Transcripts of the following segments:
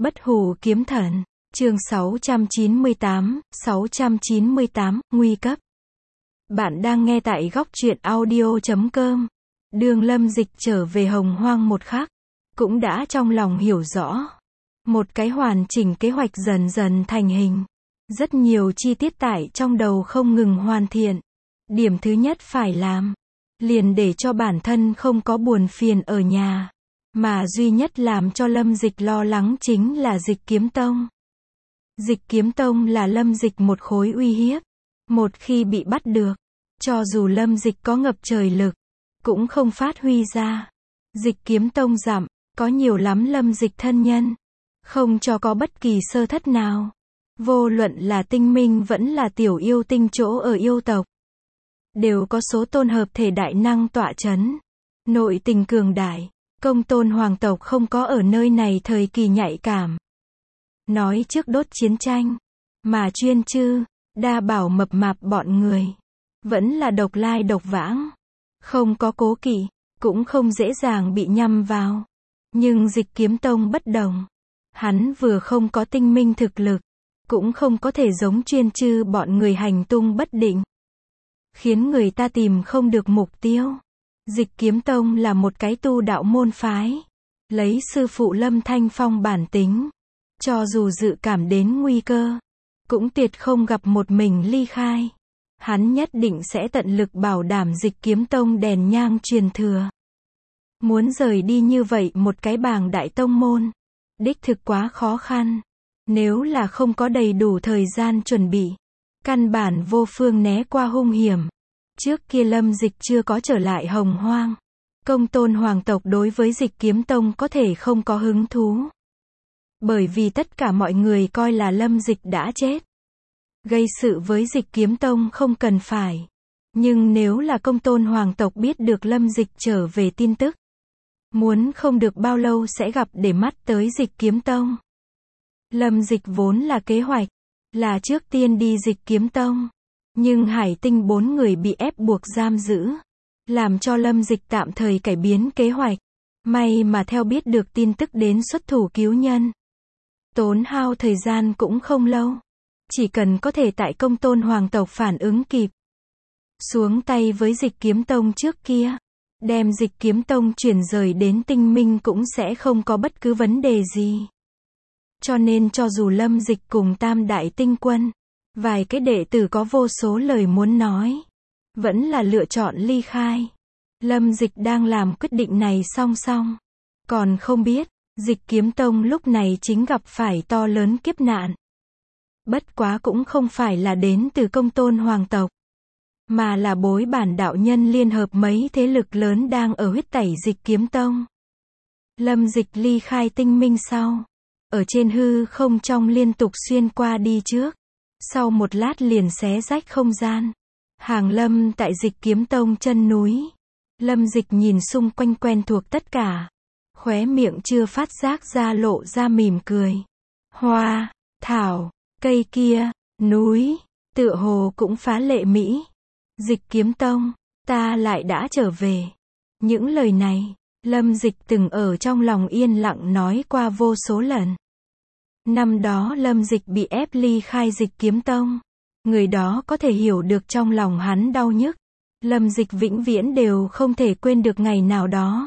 Bất hủ kiếm thần, chương 698, nguy cấp. Bạn đang nghe tại góc truyện audio.com. Đường Lâm Dịch trở về Hồng Hoang một khắc, cũng đã trong lòng hiểu rõ. Một cái hoàn chỉnh kế hoạch dần dần thành hình. Rất nhiều chi tiết tại trong đầu không ngừng hoàn thiện. Điểm thứ nhất phải làm, liền để cho bản thân không có buồn phiền ở nhà. Mà duy nhất làm cho Lâm Dịch lo lắng chính là Dịch Kiếm Tông. Dịch Kiếm Tông là Lâm Dịch một khối uy hiếp. Một khi bị bắt được, cho dù Lâm Dịch có ngập trời lực, cũng không phát huy ra. Dịch Kiếm Tông giảm, có nhiều lắm Lâm Dịch thân nhân, không cho có bất kỳ sơ thất nào. Vô luận là tinh minh vẫn là tiểu yêu tinh chỗ ở yêu tộc, đều có số tôn hợp thể đại năng tọa chấn. Nội tình cường đại. Công tôn hoàng tộc không có ở nơi này thời kỳ nhạy cảm. Nói trước đốt chiến tranh, mà chuyên chư, đa bảo mập mạp bọn người, vẫn là độc lai độc vãng. Không có cố kỵ, cũng không dễ dàng bị nhắm vào. Nhưng Dịch Kiếm Tông bất đồng. Hắn vừa không có tinh minh thực lực, cũng không có thể giống chuyên chư bọn người hành tung bất định, khiến người ta tìm không được mục tiêu. Dịch Kiếm Tông là một cái tu đạo môn phái. Lấy sư phụ Lâm Thanh Phong bản tính, cho dù dự cảm đến nguy cơ, cũng tuyệt không gặp một mình ly khai. Hắn nhất định sẽ tận lực bảo đảm Dịch Kiếm Tông đèn nhang truyền thừa. Muốn rời đi như vậy một cái bảng đại tông môn, đích thực quá khó khăn. Nếu là không có đầy đủ thời gian chuẩn bị, căn bản vô phương né qua hung hiểm. Trước kia Lâm Dịch chưa có trở lại Hồng Hoang, công tôn hoàng tộc đối với Dịch Kiếm Tông có thể không có hứng thú. Bởi vì tất cả mọi người coi là Lâm Dịch đã chết. Gây sự với Dịch Kiếm Tông không cần phải. Nhưng nếu là công tôn hoàng tộc biết được Lâm Dịch trở về tin tức, muốn không được bao lâu sẽ gặp để mắt tới Dịch Kiếm Tông. Lâm Dịch vốn là kế hoạch, là trước tiên đi Dịch Kiếm Tông. Nhưng Hải Tinh 4 người bị ép buộc giam giữ, làm cho Lâm Dịch tạm thời cải biến kế hoạch. May mà theo biết được tin tức đến xuất thủ cứu nhân. Tốn hao thời gian cũng không lâu. Chỉ cần có thể tại công tôn hoàng tộc phản ứng kịp, xuống tay với Dịch Kiếm Tông trước kia, đem Dịch Kiếm Tông chuyển rời đến tinh minh cũng sẽ không có bất cứ vấn đề gì. Cho nên cho dù Lâm Dịch cùng Tam Đại Tinh Quân, vài cái đệ tử có vô số lời muốn nói, vẫn là lựa chọn ly khai. Lâm Dịch đang làm quyết định này song song, còn không biết, Dịch Kiếm Tông lúc này chính gặp phải to lớn kiếp nạn. Bất quá cũng không phải là đến từ công tôn hoàng tộc, mà là bối bản đạo nhân liên hợp mấy thế lực lớn đang ở huyết tẩy Dịch Kiếm Tông. Lâm Dịch ly khai tinh minh sau, ở trên hư không trong liên tục xuyên qua đi trước. Sau một lát liền xé rách không gian, hàng lâm tại Dịch Kiếm Tông chân núi. Lâm Dịch nhìn xung quanh quen thuộc tất cả, khóe miệng chưa phát giác ra lộ ra mỉm cười. Hoa, thảo, cây kia, núi, tựa hồ cũng phá lệ mỹ. Dịch Kiếm Tông, ta lại đã trở về. Những lời này, Lâm Dịch từng ở trong lòng yên lặng nói qua vô số lần. Năm đó Lâm Dịch bị ép ly khai Dịch Kiếm Tông, người đó có thể hiểu được trong lòng hắn đau nhức. Lâm Dịch vĩnh viễn đều không thể quên được ngày nào đó.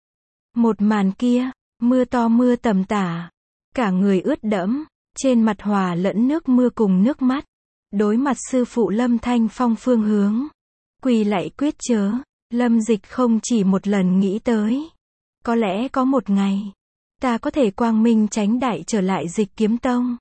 Một màn kia, mưa to mưa tầm tả, cả người ướt đẫm, trên mặt hòa lẫn nước mưa cùng nước mắt, đối mặt sư phụ Lâm Thanh Phong phương hướng, quỳ lạy quyết chớ. Lâm Dịch không chỉ một lần nghĩ tới, có lẽ có một ngày, ta có thể quang minh chánh đại trở lại Dịch Kiếm Tông.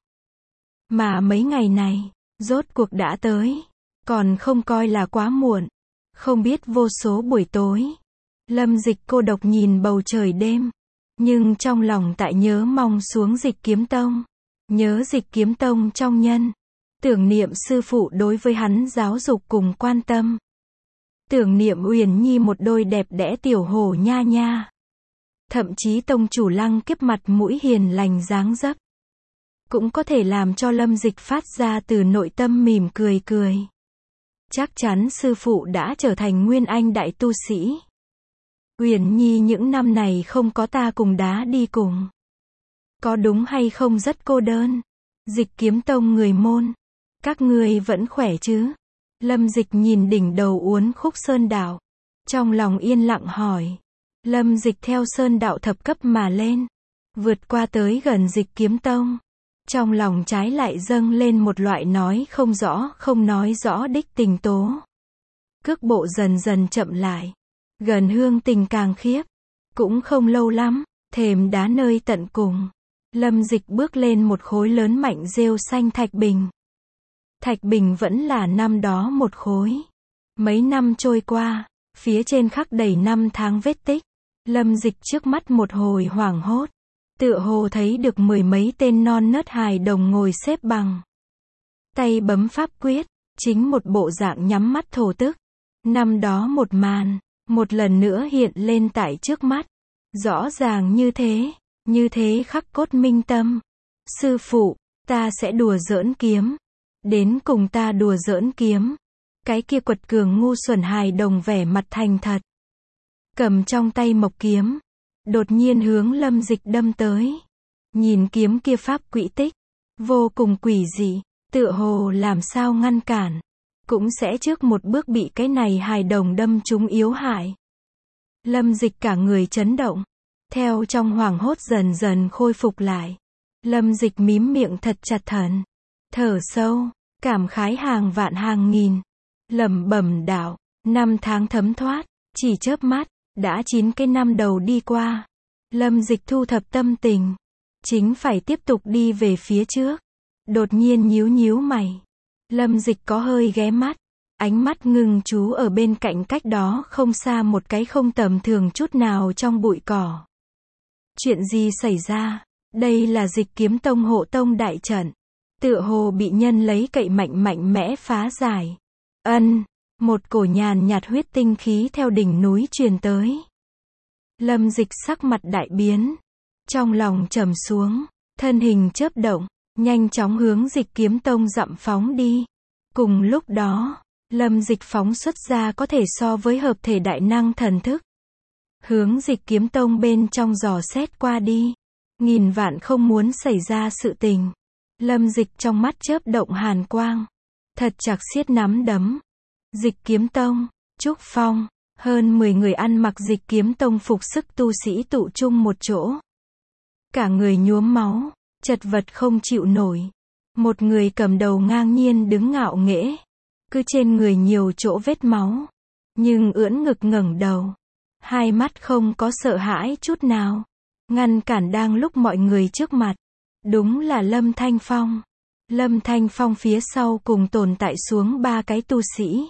Mà mấy ngày này, rốt cuộc đã tới, còn không coi là quá muộn. Không biết vô số buổi tối, Lâm Dịch cô độc nhìn bầu trời đêm, nhưng trong lòng tại nhớ mong xuống Dịch Kiếm Tông, nhớ Dịch Kiếm Tông trong nhân, tưởng niệm sư phụ đối với hắn giáo dục cùng quan tâm, tưởng niệm Uyển Nhi một đôi đẹp đẽ tiểu hổ nha nha. Thậm chí tông chủ Lăng Kiếp mặt mũi hiền lành dáng dấp, cũng có thể làm cho Lâm Dịch phát ra từ nội tâm mỉm cười cười. Chắc chắn sư phụ đã trở thành nguyên anh đại tu sĩ. Uyển Nhi những năm này không có ta cùng đá đi cùng, Có đúng hay không rất cô đơn? Dịch Kiếm Tông người môn, các ngươi vẫn khỏe chứ? Lâm Dịch nhìn đỉnh đầu uốn khúc sơn đạo, trong lòng yên lặng hỏi. Lâm Dịch theo sơn đạo thập cấp mà lên, vượt qua tới gần Dịch Kiếm Tông. Trong lòng trái lại dâng lên một loại nói không rõ, không nói rõ đích tình tố. Cước bộ dần dần chậm lại, gần hương tình càng khiếp. Cũng không lâu lắm, thềm đá nơi tận cùng, Lâm Dịch bước lên một khối lớn mạnh rêu xanh thạch bình. Thạch bình vẫn là năm đó một khối. Mấy năm trôi qua, phía trên khắc đầy năm tháng vết tích. Lâm Dịch trước mắt một hồi hoảng hốt, tựa hồ thấy được mười mấy tên non nớt hài đồng ngồi xếp bằng, tay bấm pháp quyết, chính một bộ dạng nhắm mắt thổ tức. Năm đó một màn, một lần nữa hiện lên tại trước mắt. Rõ ràng như thế khắc cốt minh tâm. Sư phụ, ta sẽ đùa giỡn kiếm. Đến cùng ta đùa giỡn kiếm. Cái kia quật cường ngu xuẩn hài đồng vẻ mặt thành thật, cầm trong tay mộc kiếm, đột nhiên hướng Lâm Dịch đâm tới. Nhìn kiếm kia pháp quỹ tích, vô cùng quỷ dị, tựa hồ làm sao ngăn cản, cũng sẽ trước một bước bị cái này hài đồng đâm trúng yếu hại. Lâm Dịch cả người chấn động, theo trong hoảng hốt dần dần khôi phục lại. Lâm Dịch mím miệng thật chặt thần, thở sâu, cảm khái hàng vạn hàng nghìn, lẩm bẩm đạo, năm tháng thấm thoát, chỉ chớp mắt, đã 9 cái năm đầu đi qua. Lâm Dịch thu thập tâm tình, chính phải tiếp tục đi về phía trước. Đột nhiên nhíu mày. Lâm Dịch có hơi ghé mắt, ánh mắt ngưng chú ở bên cạnh cách đó không xa một cái không tầm thường chút nào trong bụi cỏ. Chuyện gì xảy ra? Đây là Dịch Kiếm Tông hộ tông đại trận, tựa hồ bị nhân lấy cậy mạnh mẽ phá giải. Một cổ nhàn nhạt huyết tinh khí theo đỉnh núi truyền tới. Lâm Dịch sắc mặt đại biến, trong lòng trầm xuống, thân hình chớp động, nhanh chóng hướng Dịch Kiếm Tông dặm phóng đi. Cùng lúc đó, Lâm Dịch phóng xuất ra có thể so với hợp thể đại năng thần thức, hướng Dịch Kiếm Tông bên trong dò xét qua đi. Nghìn vạn không muốn xảy ra sự tình. Lâm Dịch trong mắt chớp động hàn quang, thật chặt siết nắm đấm. Dịch Kiếm Tông, Trúc Phong, hơn 10 người ăn mặc Dịch Kiếm Tông phục sức tu sĩ tụ chung một chỗ. Cả người nhuốm máu, chật vật không chịu nổi. Một người cầm đầu ngang nhiên đứng ngạo nghễ, cứ trên người nhiều chỗ vết máu, nhưng ưỡn ngực ngẩng đầu, hai mắt không có sợ hãi chút nào, ngăn cản đang lúc mọi người trước mặt. Đúng là Lâm Thanh Phong. Lâm Thanh Phong phía sau cùng tồn tại xuống 3 cái tu sĩ,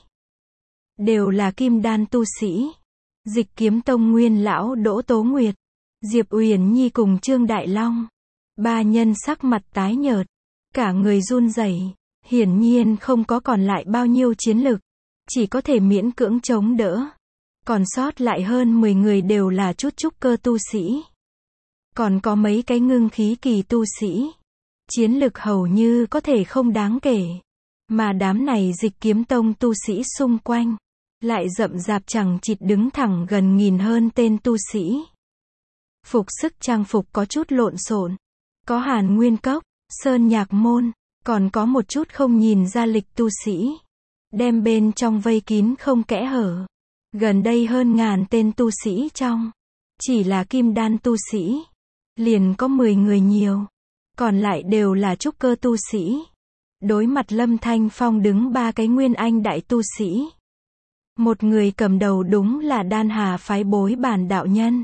đều là kim đan tu sĩ. Dịch Kiếm Tông nguyên lão Đỗ Tố Nguyệt, Diệp Uyển Nhi cùng Trương Đại Long. 3 nhân sắc mặt tái nhợt, cả người run rẩy, hiển nhiên không có còn lại bao nhiêu chiến lực, chỉ có thể miễn cưỡng chống đỡ. Còn sót lại hơn 10 người đều là chút trúc cơ tu sĩ, còn có mấy cái ngưng khí kỳ tu sĩ, chiến lực hầu như có thể không đáng kể. Mà đám này Dịch Kiếm Tông tu sĩ xung quanh, lại rậm rạp chằng chịt đứng thẳng gần nghìn hơn tên tu sĩ. Phục sức trang phục có chút lộn xộn, có Hàn Nguyên Cốc, Sơn Nhạc Môn, còn có một chút không nhìn ra lịch tu sĩ, đem bên trong vây kín không kẽ hở. Gần đây hơn ngàn tên tu sĩ trong, chỉ là kim đan tu sĩ, liền có 10 người nhiều, còn lại đều là trúc cơ tu sĩ. Đối mặt Lâm Thanh Phong đứng 3 cái nguyên anh đại tu sĩ. Một người cầm đầu đúng là Đan Hà phái Bối Bản đạo nhân.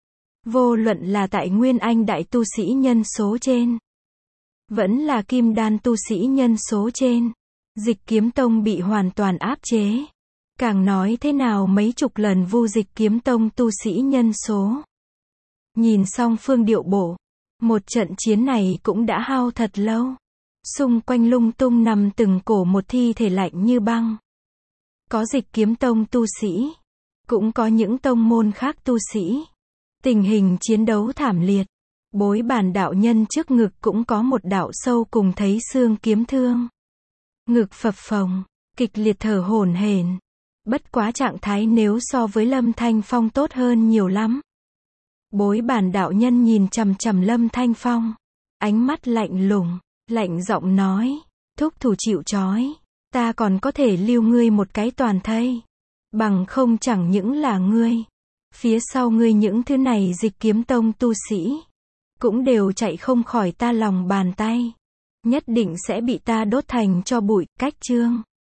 Vô luận là tại nguyên anh đại tu sĩ nhân số trên, vẫn là kim đan tu sĩ nhân số trên, Dịch Kiếm Tông bị hoàn toàn áp chế. Càng nói thế nào mấy chục lần vu Dịch Kiếm Tông tu sĩ nhân số. Nhìn song phương điệu bộ, một trận chiến này cũng đã hao thật lâu. Xung quanh lung tung nằm từng cổ một thi thể lạnh như băng. Có Dịch Kiếm Tông tu sĩ, cũng có những tông môn khác tu sĩ. Tình hình chiến đấu thảm liệt. Bối Bản đạo nhân trước ngực cũng có một đạo sâu cùng thấy xương kiếm thương. Ngực phập phồng, kịch liệt thở hổn hển. Bất quá trạng thái nếu so với Lâm Thanh Phong tốt hơn nhiều lắm. Bối bản đạo nhân nhìn chằm chằm Lâm Thanh Phong. Ánh mắt lạnh lùng, lạnh giọng nói. Thúc thủ chịu trói. Ta còn có thể lưu ngươi một cái toàn thây. Bằng không chẳng những là ngươi. Phía sau ngươi những thứ này Dịch Kiếm Tông tu sĩ. Cũng đều chạy không khỏi ta lòng bàn tay. Nhất định sẽ bị ta đốt thành tro bụi, cách chương.